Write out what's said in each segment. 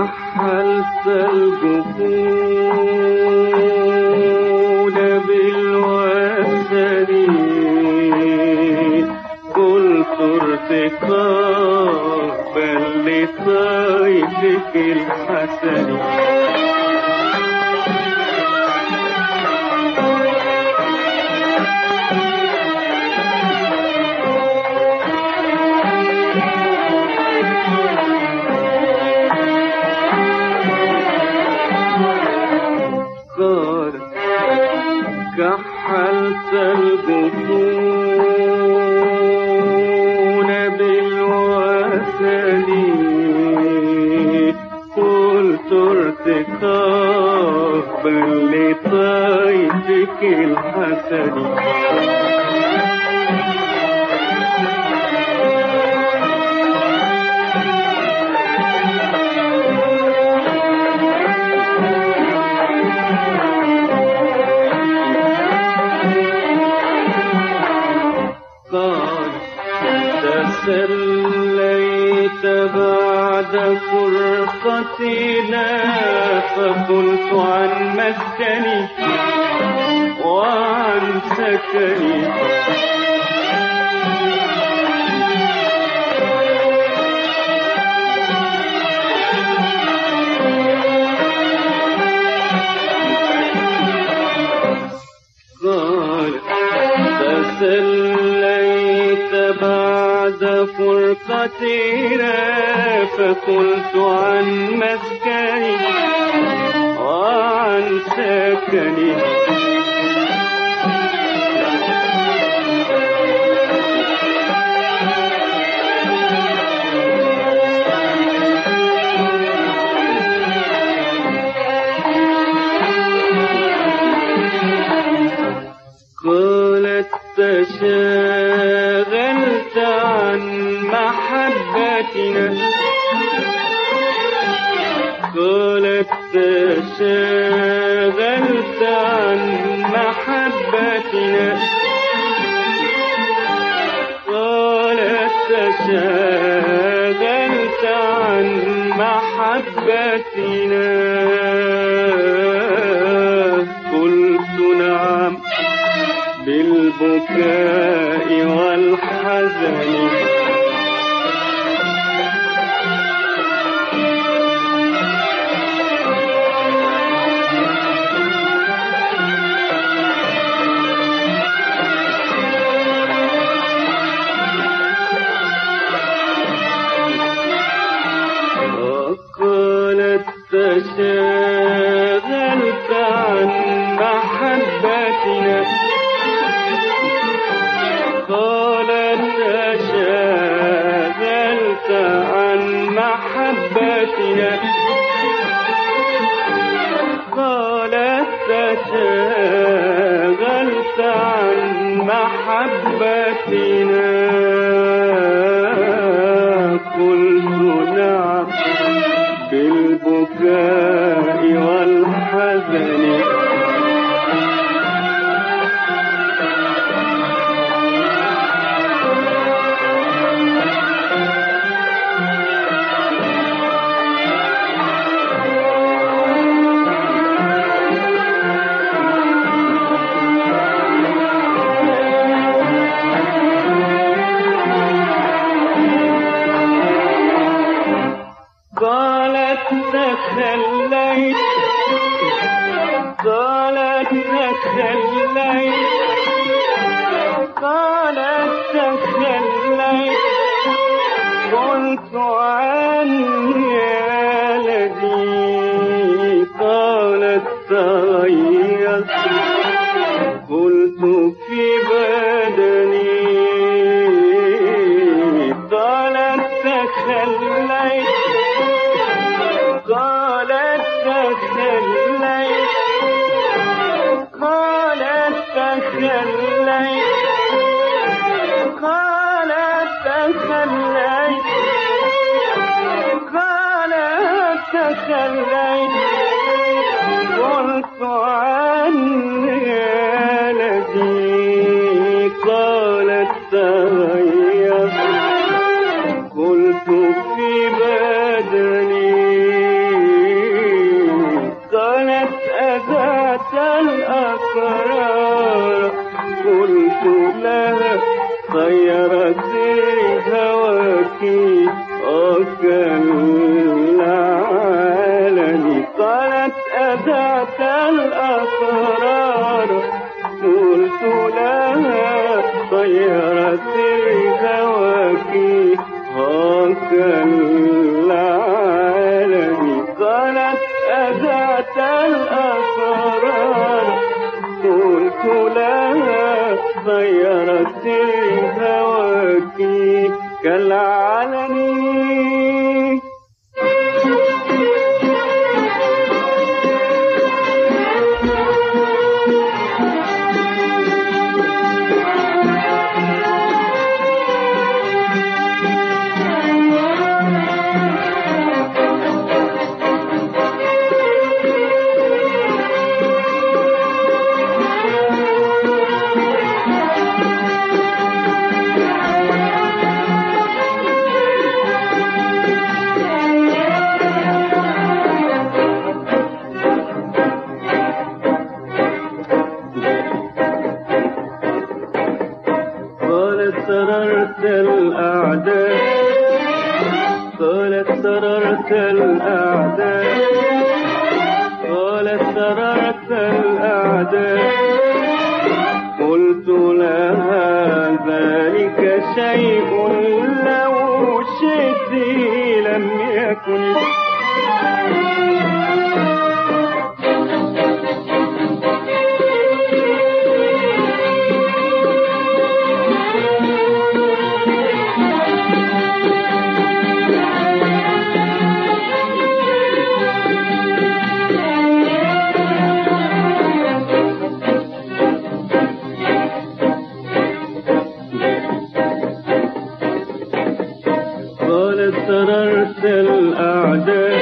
كحلت الجفون بالوسد قلت ارتقابا لطيفك الحسن كحلت الجفون بالوسد قلت ارتقابا لطيفك الحسن تسليت بعد فرقتنا فقلت عن مسكني وعن سكني قال تسليت بعد فرقتنا فقلت عن مسكني وعن سكني قالت تشاغلت عن محبتنا قالت تشاغلت عن محبتنا قالت تشاغلت عن محبتنا قلت نعم بالبكاء والحزن وقالت تشاغلت عن محبتنا قالت تشاغلت عن محبتنا قالت تشاغلت عن محبتنا قلت نعم بالبكاء والحزن قالت تخليت قالت تخليت قالت تخليت قلت عني يا الذي قالت تغيرت قلت في بدني قالت تخليت قالت تخليت قالت تخليت قالت تخليت قالت تخليت قلت عني يا الذي قالت تغيرت قلت في بدني طيرت هواك كالعالم. قالت أذعت الأسرار قلت لها طيرت هواك كالعالم. قالت أذعت الأسرار قلت لها طيرت هواك كالعلن. سررت الأعداء قالت سررت الأعداء قالت سررت الأعداء قلت لها ذلك شيء لو شئت لم يكن. قالت سررت الأعداء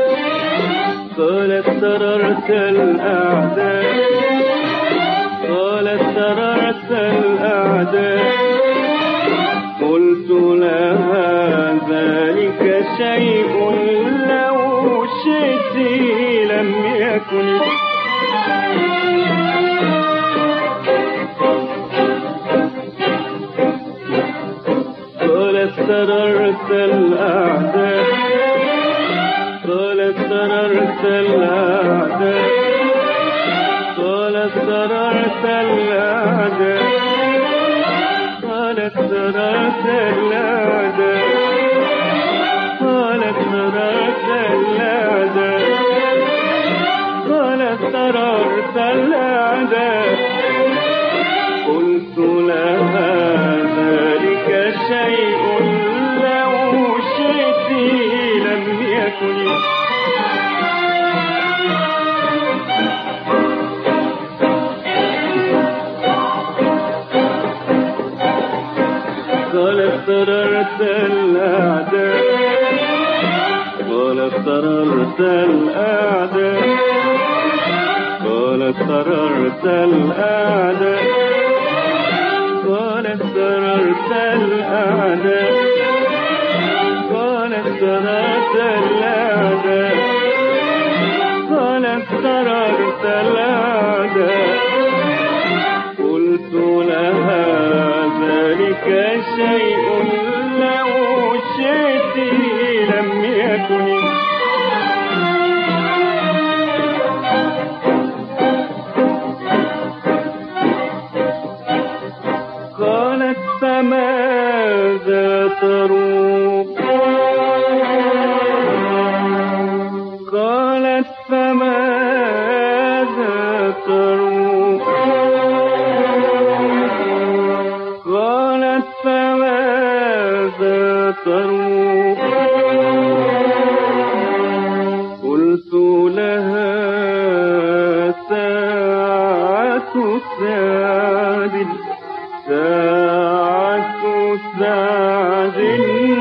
قالت سررت الأعداء قالت سررت الأعداء قلت لها ذلك شيء لو شئت لم يكن. قالت سررت الأعداء قالت سررت الأعداء قالت سررت الأعداء قالت سررت الأعداء قالت سررت الأعداء قالت سررت الأعداء قلت لها ذلك شيء لو شئت لم يكن. قالت سررت الأعداء قالت سررت الأعداء قالت سررت الأعداء قالت سررت الأعداء قالت سررت الأعداء قالت سررت الأعداء قلت لها ذلك شيء لو شئت لم يكن. قالت فماذا تروق قالت فماذا تروق قالت فماذا تروق قلت لها ساعة سعد ساعة سعد